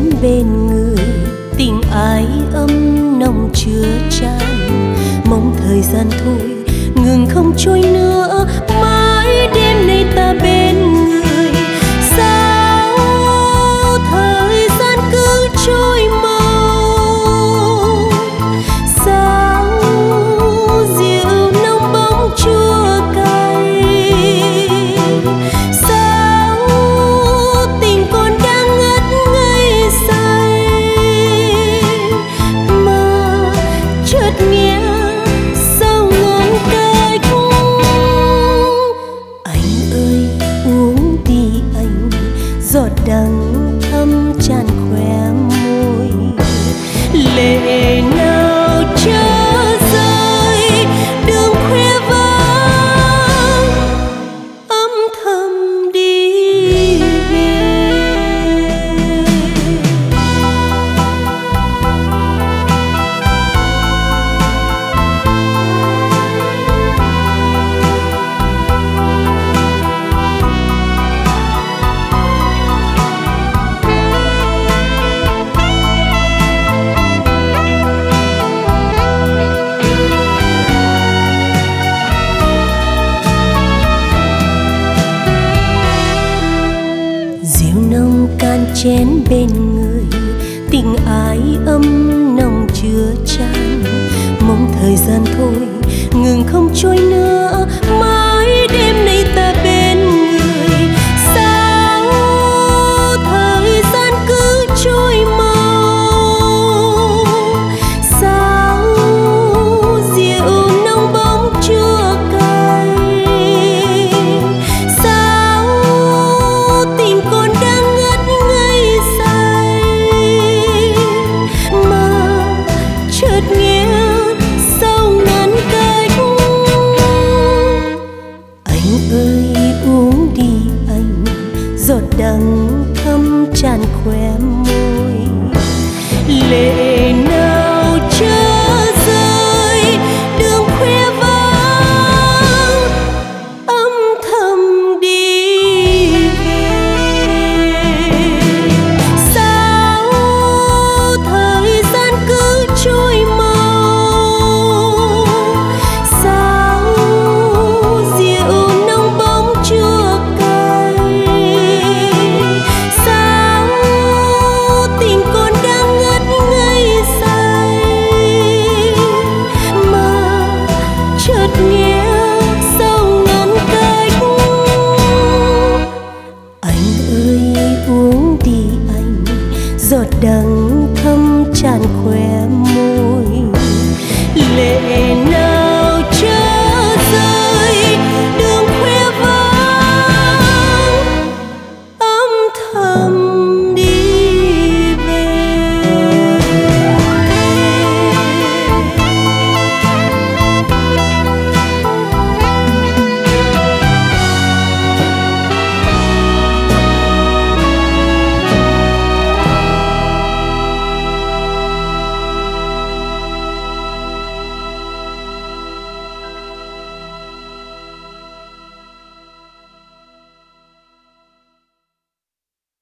chén bên người, tình ái ấm nồng chứa chan. Mong thời gian thôi ngừng không trôi nữa, mãi đêm nay ta bên người. Sao thời gian cứ trôi mau, sao rượu nồng bóng chua cay, sao tình còn đang ngất ngây say, mà chợt nghe sau ngón cây khúc. Anh ơi uống đi anh, giọt đắng thấm tràn khóe môi. Lệ nào chớ rơi đường khuya vắng, âm thầm đi về. Rượu nồng can chén bên người, tình ái ấm nồng chứa chan. Mong thời gian thôi ngừng không trôi nữa, mãi đêm nay ta bên người. Sao thời gian cứ trôi mau, sao rượu nồng bóng chua cay, sao tình còn đang ngất ngây say, mà chợt nghe sau ngàn cây khúc. Anh ơi uống đi anh, giọt đắng thấm tràn khóe môi. Lệ nào chớ rơi đường khuya vắng, âm thầm đi về. Sao thời gian cứ trôi mau, sao rượu nồng bóng chua cay, sao tình còn đang ngất ngây say, mà chợt nghe sau ngàn cây khúc. Anh ơi uống đi anh, giọt đắng thấm tràn khóe môi.